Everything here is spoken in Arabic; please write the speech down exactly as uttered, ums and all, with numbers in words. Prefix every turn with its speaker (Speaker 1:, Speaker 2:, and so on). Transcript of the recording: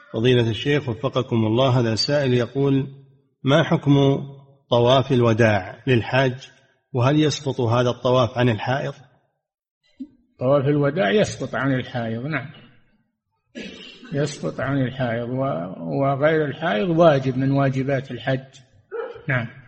Speaker 1: فضيلة الشيخ وفقكم الله، هذا سائل يقول: ما حكم طواف الوداع للحاج، وهل يسقط هذا الطواف عن الحائض؟
Speaker 2: طواف الوداع يسقط عن الحائض، نعم يسقط عن الحائض، وغير الحائض واجب من واجبات الحج. نعم.